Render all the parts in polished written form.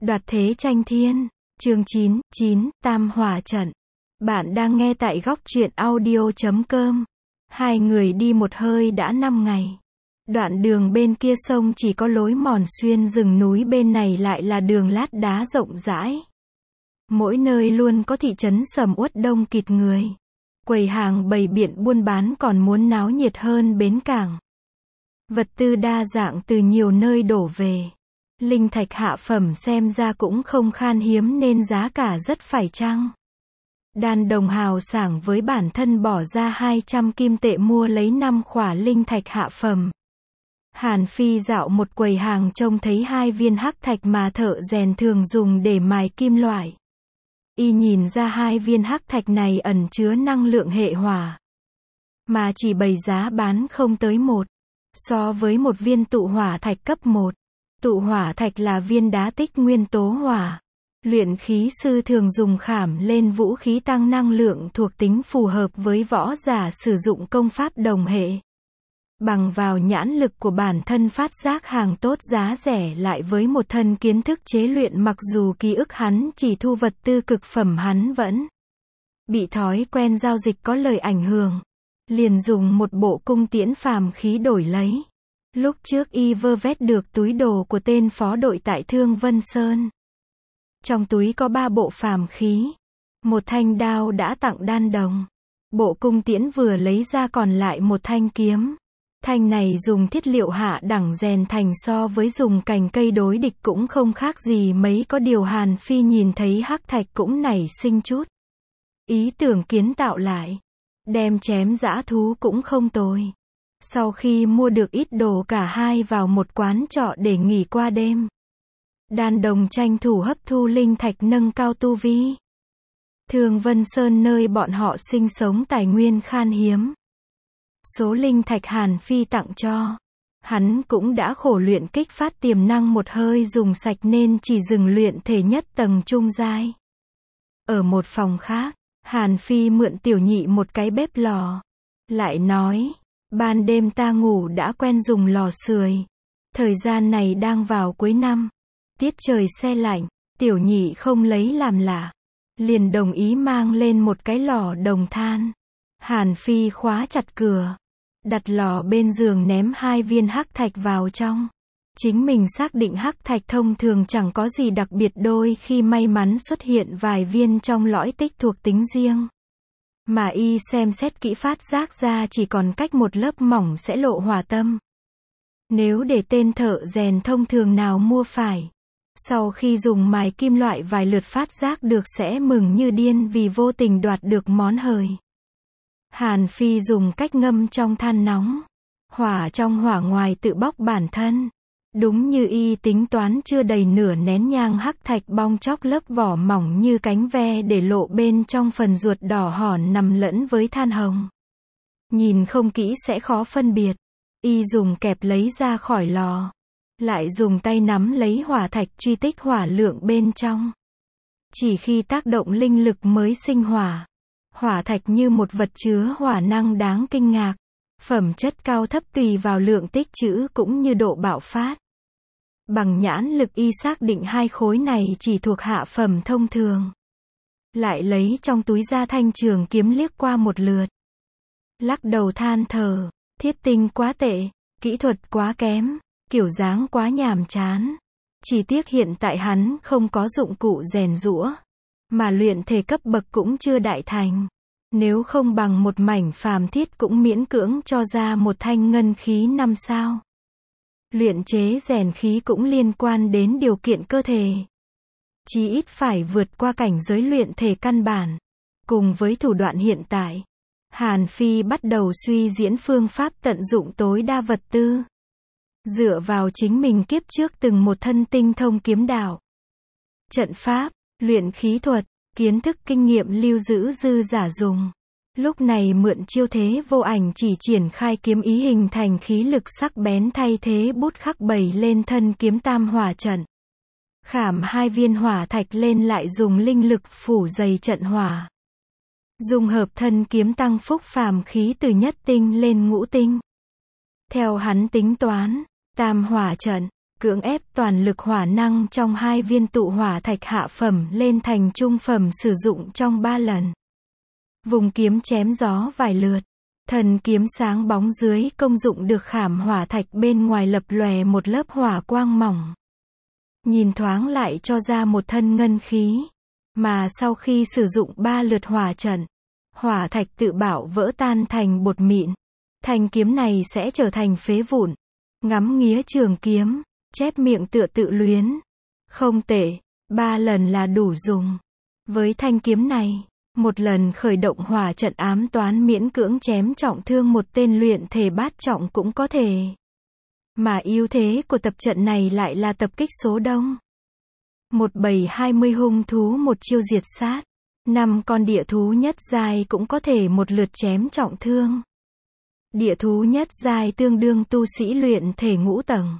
Đoạt thế tranh thiên. Chương 9, Tam Hỏa trận. Bạn đang nghe tại góc truyện audio.com. Hai người đi một hơi đã 5 ngày. Đoạn đường bên kia sông chỉ có lối mòn xuyên rừng núi, bên này lại là đường lát đá rộng rãi. Mỗi nơi luôn có thị trấn sầm uất đông kịt người. Quầy hàng bày biện buôn bán còn muốn náo nhiệt hơn bến cảng. Vật tư đa dạng từ nhiều nơi đổ về. Linh thạch hạ phẩm xem ra cũng không khan hiếm nên giá cả rất phải chăng. Đan Đồng hào sảng với bản thân bỏ ra 200 kim tệ mua lấy 5 khỏa linh thạch hạ phẩm. Hàn Phi dạo một quầy hàng trông thấy 2 viên hắc thạch mà thợ rèn thường dùng để mài kim loại. Y nhìn ra 2 viên hắc thạch này ẩn chứa năng lượng hệ hỏa, mà chỉ bày giá bán không tới 1. So với một viên tụ hỏa thạch cấp 1. Tụ hỏa thạch là viên đá tích nguyên tố hỏa. Luyện khí sư thường dùng khảm lên vũ khí tăng năng lượng thuộc tính phù hợp với võ giả sử dụng công pháp đồng hệ. Bằng vào nhãn lực của bản thân phát giác hàng tốt giá rẻ, lại với một thân kiến thức chế luyện, mặc dù ký ức hắn chỉ thu vật tư cực phẩm, hắn vẫn bị thói quen giao dịch có lời ảnh hưởng. Liền dùng một bộ cung tiễn phàm khí đổi lấy. Lúc trước y vơ vét được túi đồ của tên phó đội tại Thương Vân Sơn. Trong túi có 3 bộ phàm khí. Một thanh đao đã tặng Đan Đồng. Bộ cung tiễn vừa lấy ra còn lại một thanh kiếm. Thanh này dùng thiết liệu hạ đẳng rèn thành, so với dùng cành cây đối địch cũng không khác gì mấy. Có điều Hàn Phi nhìn thấy hắc thạch cũng nảy sinh chút ý tưởng kiến tạo lại. Đem chém dã thú cũng không tồi. Sau khi mua được ít đồ, cả hai vào một quán trọ để nghỉ qua đêm. Đan Đồng tranh thủ hấp thu linh thạch nâng cao tu vi. Thương Vân Sơn nơi bọn họ sinh sống tài nguyên khan hiếm. Số linh thạch Hàn Phi tặng cho, hắn cũng đã khổ luyện kích phát tiềm năng một hơi dùng sạch nên chỉ dừng luyện thể nhất tầng trung giai. Ở một phòng khác, Hàn Phi mượn Tiểu Nhị một cái bếp lò. Lại nói, ban đêm ta ngủ đã quen dùng lò sưởi. Thời gian này đang vào cuối năm, tiết trời se lạnh, Tiểu Nhị không lấy làm lạ, liền đồng ý mang lên một cái lò đồng than. Hàn Phi khóa chặt cửa, đặt lò bên giường, ném 2 viên hắc thạch vào trong. Chính mình xác định hắc thạch thông thường chẳng có gì đặc biệt, đôi khi may mắn xuất hiện vài viên trong lõi tích thuộc tính riêng. Mà y xem xét kỹ phát giác ra chỉ còn cách một lớp mỏng sẽ lộ hỏa tâm. Nếu để tên thợ rèn thông thường nào mua phải, sau khi dùng mài kim loại vài lượt phát giác được sẽ mừng như điên vì vô tình đoạt được món hời. Hàn Phi dùng cách ngâm trong than nóng. Hỏa trong hỏa ngoài tự bóc bản thân. Đúng như y tính toán, chưa đầy nửa nén nhang hắc thạch bong chóc lớp vỏ mỏng như cánh ve, để lộ bên trong phần ruột đỏ hòn nằm lẫn với than hồng. Nhìn không kỹ sẽ khó phân biệt. Y dùng kẹp lấy ra khỏi lò. Lại dùng tay nắm lấy hỏa thạch truy tích hỏa lượng bên trong. Chỉ khi tác động linh lực mới sinh hỏa. Hỏa thạch như một vật chứa hỏa năng đáng kinh ngạc. Phẩm chất cao thấp tùy vào lượng tích trữ cũng như độ bạo phát. Bằng nhãn lực y xác định 2 khối này chỉ thuộc hạ phẩm thông thường. Lại lấy trong túi ra thanh trường kiếm liếc qua một lượt. Lắc đầu than thở, thiết tinh quá tệ, kỹ thuật quá kém, kiểu dáng quá nhàm chán. Chỉ tiếc hiện tại hắn không có dụng cụ rèn giũa, mà luyện thể cấp bậc cũng chưa đại thành. Nếu không bằng một mảnh phàm thiết cũng miễn cưỡng cho ra một thanh ngân khí 5 sao. Luyện chế rèn khí cũng liên quan đến điều kiện cơ thể. Chí ít phải vượt qua cảnh giới luyện thể căn bản. Cùng với thủ đoạn hiện tại, Hàn Phi bắt đầu suy diễn phương pháp tận dụng tối đa vật tư. Dựa vào chính mình kiếp trước từng một thân tinh thông kiếm đạo, trận pháp, luyện khí thuật, kiến thức kinh nghiệm lưu giữ dư giả dùng. Lúc này mượn chiêu thế vô ảnh chỉ triển khai kiếm ý, hình thành khí lực sắc bén thay thế bút khắc bày lên thân kiếm Tam Hỏa trận. Khảm 2 viên hỏa thạch lên, lại dùng linh lực phủ dày trận hỏa. Dùng hợp thân kiếm tăng phúc phàm khí từ nhất tinh lên ngũ tinh. Theo hắn tính toán, Tam Hỏa trận cưỡng ép toàn lực hỏa năng trong 2 viên tụ hỏa thạch hạ phẩm lên thành trung phẩm sử dụng trong 3 lần. Vùng kiếm chém gió vài lượt. Thần kiếm sáng bóng dưới công dụng được khảm hỏa thạch bên ngoài lập lòe một lớp hỏa quang mỏng. Nhìn thoáng lại cho ra một thân ngân khí. Mà sau khi sử dụng 3 lượt hỏa trận, hỏa thạch tự bảo vỡ tan thành bột mịn. Thanh kiếm này sẽ trở thành phế vụn. Ngắm nghía trường kiếm, chép miệng tự luyến. Không tệ, 3 lần là đủ dùng. Với thanh kiếm này, một lần khởi động hỏa trận ám toán miễn cưỡng chém trọng thương một tên luyện thể bát trọng cũng có thể. Mà ưu thế của tập trận này lại là tập kích số đông. Một bầy 20 hung thú một chiêu diệt sát. 5 con địa thú nhất giai cũng có thể một lượt chém trọng thương. Địa thú nhất giai tương đương tu sĩ luyện thể ngũ tầng.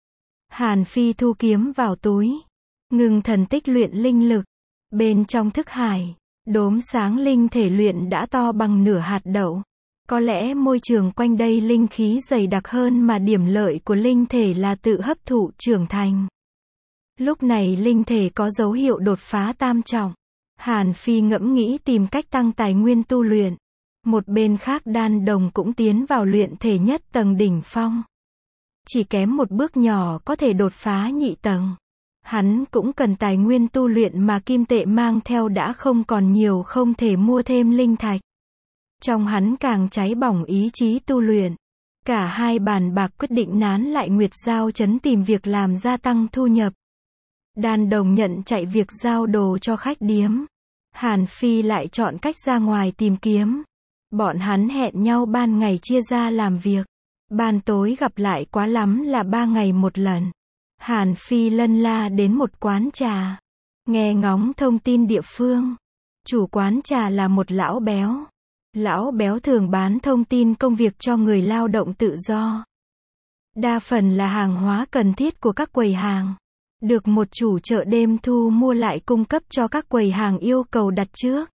Hàn Phi thu kiếm vào túi. Ngừng thần tích luyện linh lực. Bên trong thức hải, đốm sáng linh thể luyện đã to bằng nửa hạt đậu. Có lẽ môi trường quanh đây linh khí dày đặc hơn mà điểm lợi của linh thể là tự hấp thụ trưởng thành. Lúc này linh thể có dấu hiệu đột phá tam trọng. Hàn Phi ngẫm nghĩ tìm cách tăng tài nguyên tu luyện. Một bên khác Đan Đồng cũng tiến vào luyện thể nhất tầng đỉnh phong. Chỉ kém một bước nhỏ có thể đột phá nhị tầng. Hắn cũng cần tài nguyên tu luyện mà kim tệ mang theo đã không còn nhiều, không thể mua thêm linh thạch. Trong hắn càng cháy bỏng ý chí tu luyện. Cả hai bàn bạc quyết định nán lại Nguyệt Giao trấn tìm việc làm gia tăng thu nhập. Đan Đồng nhận chạy việc giao đồ cho khách điếm. Hàn Phi lại chọn cách ra ngoài tìm kiếm. Bọn hắn hẹn nhau ban ngày chia ra làm việc. Ban tối gặp lại quá lắm là 3 ngày một lần. Hàn Phi lân la đến một quán trà. Nghe ngóng thông tin địa phương. Chủ quán trà là một lão béo. Lão béo thường bán thông tin công việc cho người lao động tự do. Đa phần là hàng hóa cần thiết của các quầy hàng. Được một chủ chợ đêm thu mua lại cung cấp cho các quầy hàng yêu cầu đặt trước.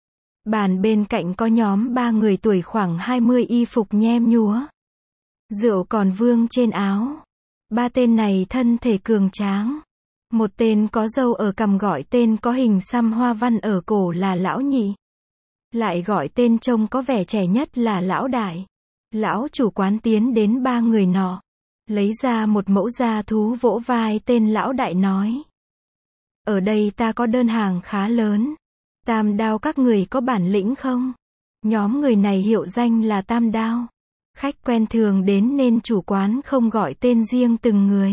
Bàn bên cạnh có nhóm 3 người tuổi khoảng 20 y phục nhem nhúa. Rượu còn vương trên áo. 3 tên này thân thể cường tráng. Một tên có râu ở cằm gọi tên có hình xăm hoa văn ở cổ là lão nhị. Lại gọi tên trông có vẻ trẻ nhất là lão đại. Lão chủ quán tiến đến 3 người nọ. Lấy ra một mẫu da thú vỗ vai tên lão đại nói. Ở đây ta có đơn hàng khá lớn. Tam Đao các người có bản lĩnh không? Nhóm người này hiệu danh là Tam Đao. Khách quen thường đến nên chủ quán không gọi tên riêng từng người.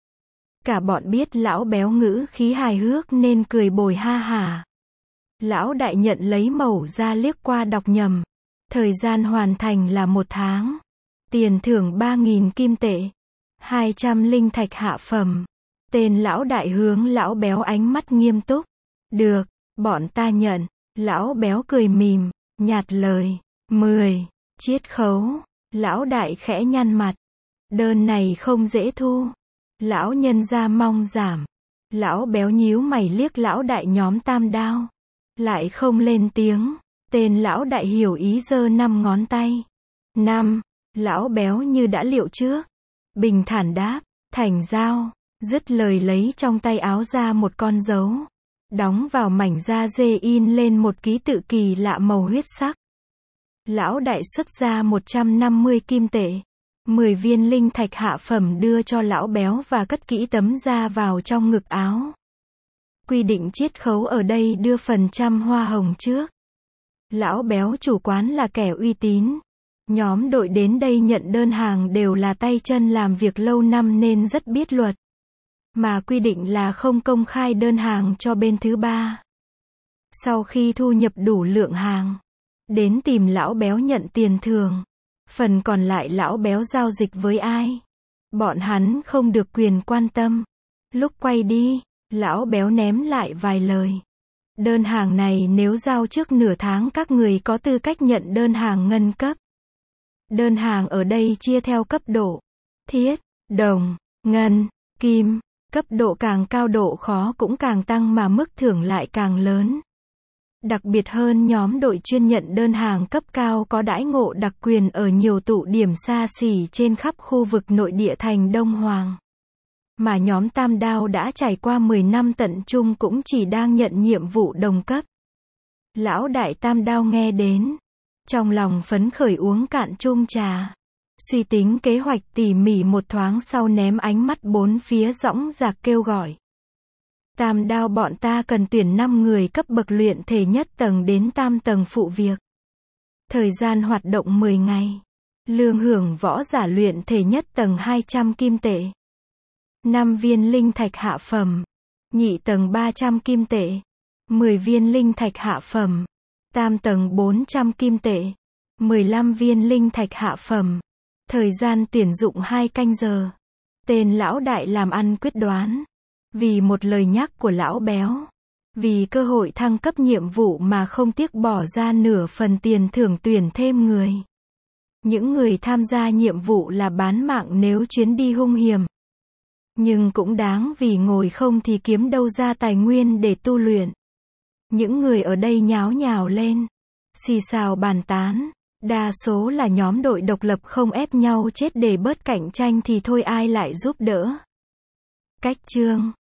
Cả bọn biết lão béo ngữ khí hài hước nên cười bồi ha hả. Lão đại nhận lấy mẩu ra liếc qua đọc nhầm. Thời gian hoàn thành là 1 tháng. Tiền thưởng 3.000 kim tệ. 200 linh thạch hạ phẩm. Tên lão đại hướng lão béo ánh mắt nghiêm túc. Được, bọn ta nhận. Lão béo cười mỉm, nhạt lời. 10. Chiết khấu. Lão đại khẽ nhăn mặt. Đơn này không dễ thu. Lão nhân ra mong giảm. Lão béo nhíu mày liếc lão đại nhóm Tam Đao. Lại không lên tiếng. Tên lão đại hiểu ý giơ 5 ngón tay. 5. Lão béo như đã liệu trước. Bình thản đáp. Thành giao. Dứt lời lấy trong tay áo ra một con dấu. Đóng vào mảnh da dê in lên một ký tự kỳ lạ màu huyết sắc. Lão đại xuất ra 150 kim tệ. 10 viên linh thạch hạ phẩm đưa cho lão béo và cất kỹ tấm da vào trong ngực áo. Quy định chiết khấu ở đây đưa phần trăm hoa hồng trước. Lão béo chủ quán là kẻ uy tín. Nhóm đội đến đây nhận đơn hàng đều là tay chân làm việc lâu năm nên rất biết luật. Mà quy định là không công khai đơn hàng cho bên thứ ba. Sau khi thu nhập đủ lượng hàng, đến tìm lão béo nhận tiền thưởng. Phần còn lại lão béo giao dịch với ai? Bọn hắn không được quyền quan tâm. Lúc quay đi, lão béo ném lại vài lời. Đơn hàng này nếu giao trước nửa tháng các người có tư cách nhận đơn hàng ngân cấp. Đơn hàng ở đây chia theo cấp độ. Thiết, đồng, ngân, kim. Cấp độ càng cao độ khó cũng càng tăng mà mức thưởng lại càng lớn. Đặc biệt hơn nhóm đội chuyên nhận đơn hàng cấp cao có đãi ngộ đặc quyền ở nhiều tụ điểm xa xỉ trên khắp khu vực nội địa thành Đông Hoàng. Mà nhóm Tam Đao đã trải qua 10 năm tận trung cũng chỉ đang nhận nhiệm vụ đồng cấp. Lão đại Tam Đao nghe đến, trong lòng phấn khởi uống cạn chung trà. Suy tính kế hoạch tỉ mỉ một thoáng sau ném ánh mắt bốn phía dõng dạc kêu gọi. Tam Đao bọn ta cần tuyển 5 người cấp bậc luyện thể nhất tầng đến tam tầng phụ việc. Thời gian hoạt động 10 ngày. Lương hưởng võ giả luyện thể nhất tầng 200 kim tệ. 5 viên linh thạch hạ phẩm. Nhị tầng 300 kim tệ. 10 viên linh thạch hạ phẩm. Tam tầng 400 kim tệ. 15 viên linh thạch hạ phẩm. Thời gian tuyển dụng 2 canh giờ. Tên lão đại làm ăn quyết đoán. Vì một lời nhắc của lão béo. Vì cơ hội thăng cấp nhiệm vụ mà không tiếc bỏ ra nửa phần tiền thưởng tuyển thêm người. Những người tham gia nhiệm vụ là bán mạng nếu chuyến đi hung hiểm. Nhưng cũng đáng vì ngồi không thì kiếm đâu ra tài nguyên để tu luyện. Những người ở đây nháo nhào lên. Xì xào bàn tán. Đa số là nhóm đội độc lập không ép nhau chết để bớt cạnh tranh thì thôi ai lại giúp đỡ. Cách chương